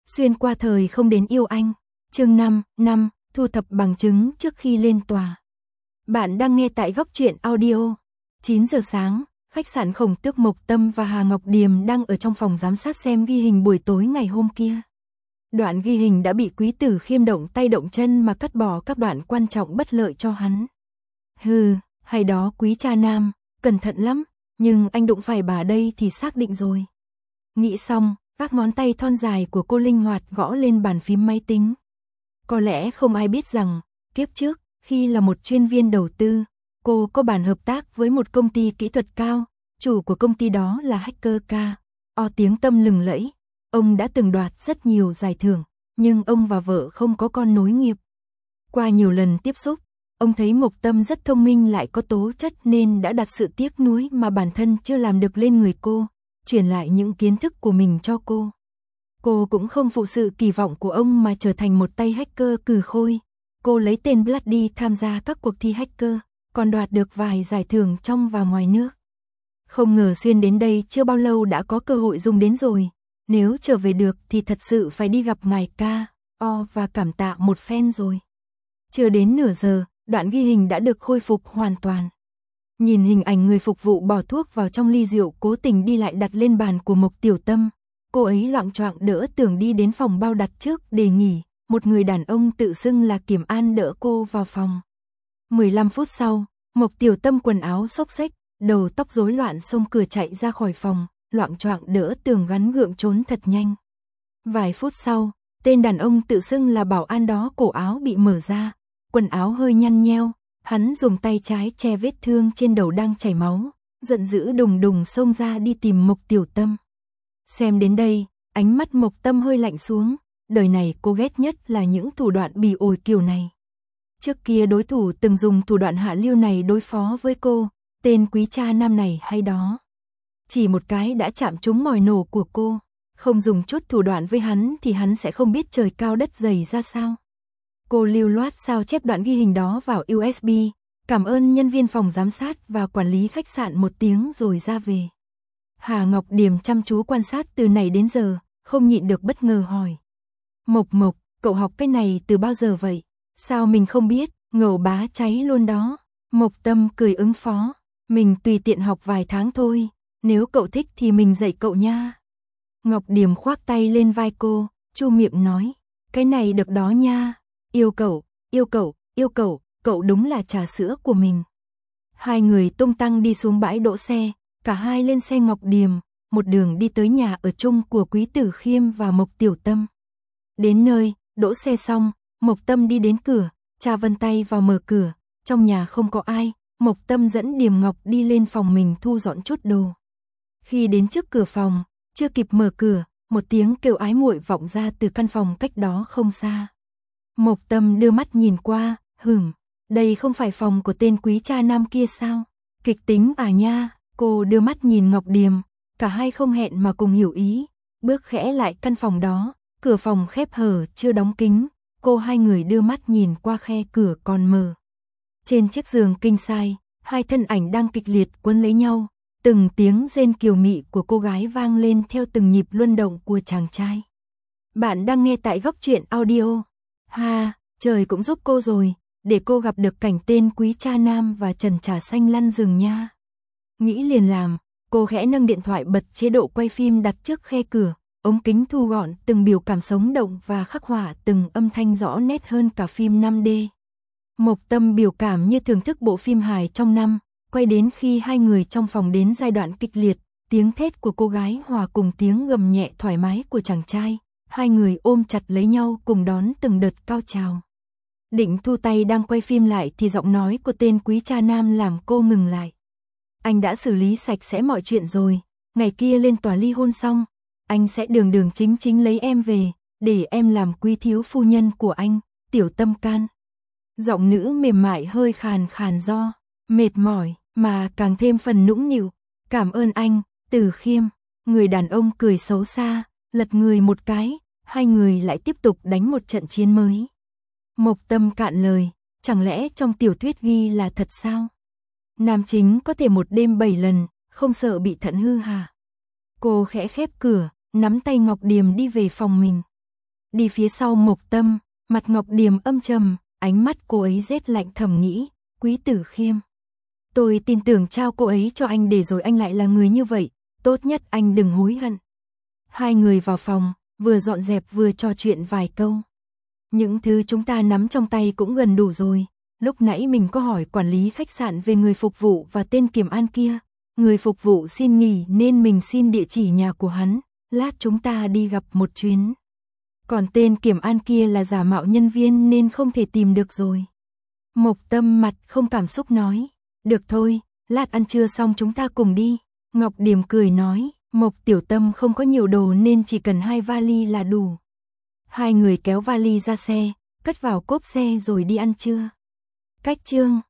Xuyên qua thời không đến yêu anh. Chương 5, thu thập bằng chứng trước khi lên tòa. Bạn đang nghe tại Góc Truyện Audio. 9 giờ sáng, khách sạn Khổng Tước Mộc Tâm và Hà Ngọc Điềm đang ở trong phòng giám sát xem ghi hình buổi tối ngày hôm kia. Đoạn ghi hình đã bị Quý Tử Khiêm động tay động chân mà cắt bỏ các đoạn quan trọng bất lợi cho hắn. Hừ, hay đó Quý cha nam, cẩn thận lắm, nhưng anh đụng phải bà đây thì xác định rồi. Nghĩ xong, các ngón tay thon dài của cô linh hoạt gõ lên bàn phím máy tính. Có lẽ không ai biết rằng, kiếp trước, khi là một chuyên viên đầu tư, cô có bàn hợp tác với một công ty kỹ thuật cao, chủ của công ty đó là hacker K.O. tiếng tăm lừng lẫy. Ông đã từng đoạt rất nhiều giải thưởng, nhưng ông và vợ không có con nối nghiệp. Qua nhiều lần tiếp xúc, ông thấy Mộc Tâm rất thông minh lại có tố chất nên đã đặt sự tiếc nuối mà bản thân chưa làm được lên người cô, truyền lại những kiến thức của mình cho cô. Cô cũng không phụ sự kỳ vọng của ông mà trở thành một tay hacker cừ khôi. Cô lấy tên Bloody tham gia các cuộc thi hacker, còn đoạt được vài giải thưởng trong và ngoài nước. Không ngờ xuyên đến đây chưa bao lâu đã có cơ hội dùng đến rồi. Nếu trở về được thì thật sự phải đi gặp ngài K.O. và cảm tạ một phen rồi. Chưa đến nửa giờ, đoạn ghi hình đã được khôi phục hoàn toàn. Nhìn hình ảnh người phục vụ bỏ thuốc vào trong ly rượu cố tình đi lại đặt lên bàn của Mộc Tiểu Tâm. Cô ấy loạng choạng đỡ Tưởng đi đến phòng bao đặt trước để nghỉ. Một người đàn ông tự xưng là Kiểm An đỡ cô vào phòng. 15 phút sau, Mộc Tiểu Tâm quần áo xốc xếch, đầu tóc rối loạn xông cửa chạy ra khỏi phòng, loạng choạng đỡ Tưởng gắn gượng trốn thật nhanh. Vài phút sau, tên đàn ông tự xưng là bảo an đó cổ áo bị mở ra, quần áo hơi nhăn nheo, hắn dùng tay trái che vết thương trên đầu đang chảy máu, giận dữ đùng đùng xông ra đi tìm Mộc Tiểu Tâm. Xem đến đây, ánh mắt Mộc Tâm hơi lạnh xuống, đời này cô ghét nhất là những thủ đoạn bỉ ổi kiểu này. Trước kia đối thủ từng dùng thủ đoạn hạ lưu này đối phó với cô, tên quý cha nam này hay đó. Chỉ một cái đã chạm trúng mồi nổ của cô, không dùng chút thủ đoạn với hắn thì hắn sẽ không biết trời cao đất dày ra sao. Cô lưu loát sao chép đoạn ghi hình đó vào USB, cảm ơn nhân viên phòng giám sát và quản lý khách sạn một tiếng rồi ra về. Hà Ngọc Điềm chăm chú quan sát từ nãy đến giờ, không nhịn được bất ngờ hỏi. Mộc, cậu học cái này từ bao giờ vậy? Sao mình không biết, ngầu bá cháy luôn đó. Mộc Tâm cười ứng phó, mình tùy tiện học vài tháng thôi, nếu cậu thích thì mình dạy cậu nha. Ngọc Điềm khoác tay lên vai cô, chu miệng nói, cái này được đó nha, yêu cậu, cậu đúng là trà sữa của mình. Hai người tung tăng đi xuống bãi đỗ xe, cả hai lên xe Ngọc Điềm, một đường đi tới nhà ở chung của Quý Tử Khiêm và Mộc Tiểu Tâm. Đến nơi, đỗ xe xong, Mộc Tâm đi đến cửa, cha vân tay vào mở cửa, trong nhà không có ai, Mộc Tâm dẫn Điềm Ngọc đi lên phòng mình thu dọn chút đồ. Khi đến trước cửa phòng, chưa kịp mở cửa, một tiếng kêu ái muội vọng ra từ căn phòng cách đó không xa. Mộc Tâm đưa mắt nhìn qua, đây không phải phòng của tên quý cha nam kia sao? Kịch tính à nha, cô đưa mắt nhìn Ngọc Điềm, cả hai không hẹn mà cùng hiểu ý, bước khẽ lại căn phòng đó, cửa phòng khép hở chưa đóng kính, hai người đưa mắt nhìn qua khe cửa còn mở. Trên chiếc giường king size, hai thân ảnh đang kịch liệt quấn lấy nhau, từng tiếng rên kiều mị của cô gái vang lên theo từng nhịp luân động của chàng trai. Bạn đang nghe tại Góc Truyện Audio. Trời cũng giúp cô rồi, để cô gặp được cảnh tên quý cha nam và trần trà xanh lăn rừng nha. Nghĩ liền làm, cô khẽ nâng điện thoại bật chế độ quay phim đặt trước khe cửa, ống kính thu gọn từng biểu cảm sống động và khắc họa từng âm thanh rõ nét hơn cả phim 5D. Mộc Tâm biểu cảm như thưởng thức bộ phim hài trong năm, quay đến khi hai người trong phòng đến giai đoạn kịch liệt, tiếng thét của cô gái hòa cùng tiếng gầm nhẹ thoải mái của chàng trai, hai người ôm chặt lấy nhau cùng đón từng đợt cao trào. Định thu tay đang quay phim lại thì giọng nói của tên quý cha nam làm cô ngừng lại. Anh đã xử lý sạch sẽ mọi chuyện rồi, ngày kia lên tòa ly hôn xong, anh sẽ đường chính lấy em về, để em làm quý thiếu phu nhân của anh, Tiểu Tâm can. Giọng nữ mềm mại hơi khàn do, mệt mỏi, mà càng thêm phần nũng nịu. Cảm ơn anh, Tử Khiêm. Người đàn ông cười xấu xa, lật người một cái, hai người lại tiếp tục đánh một trận chiến mới. Mộc Tâm cạn lời, chẳng lẽ trong tiểu thuyết ghi là thật sao? Nam chính có thể một đêm 7 lần, không sợ bị thận hư hả? Cô khẽ khép cửa, nắm tay Ngọc Điềm đi về phòng mình. đi phía sau Mộc Tâm, mặt Ngọc Điềm âm trầm, ánh mắt cô ấy rét lạnh thầm nghĩ, Quý Tử Khiêm. Tôi tin tưởng trao cô ấy cho anh để rồi anh lại là người như vậy, tốt nhất anh đừng hối hận. Hai người vào phòng, vừa dọn dẹp vừa trò chuyện vài câu. Những thứ chúng ta nắm trong tay cũng gần đủ rồi, lúc nãy mình có hỏi quản lý khách sạn về người phục vụ và tên Kiểm An kia. Người phục vụ xin nghỉ nên mình xin địa chỉ nhà của hắn, lát chúng ta đi gặp một chuyến. Còn tên Kiểm An kia là giả mạo nhân viên nên không thể tìm được rồi. Mộc Tâm mặt không cảm xúc nói, được thôi, lát ăn trưa xong chúng ta cùng đi. Ngọc Điềm cười nói, Mộc Tiểu Tâm không có nhiều đồ nên chỉ cần 2 vali là đủ. Hai người kéo vali ra xe, cất vào cốp xe rồi đi ăn trưa. Cách chương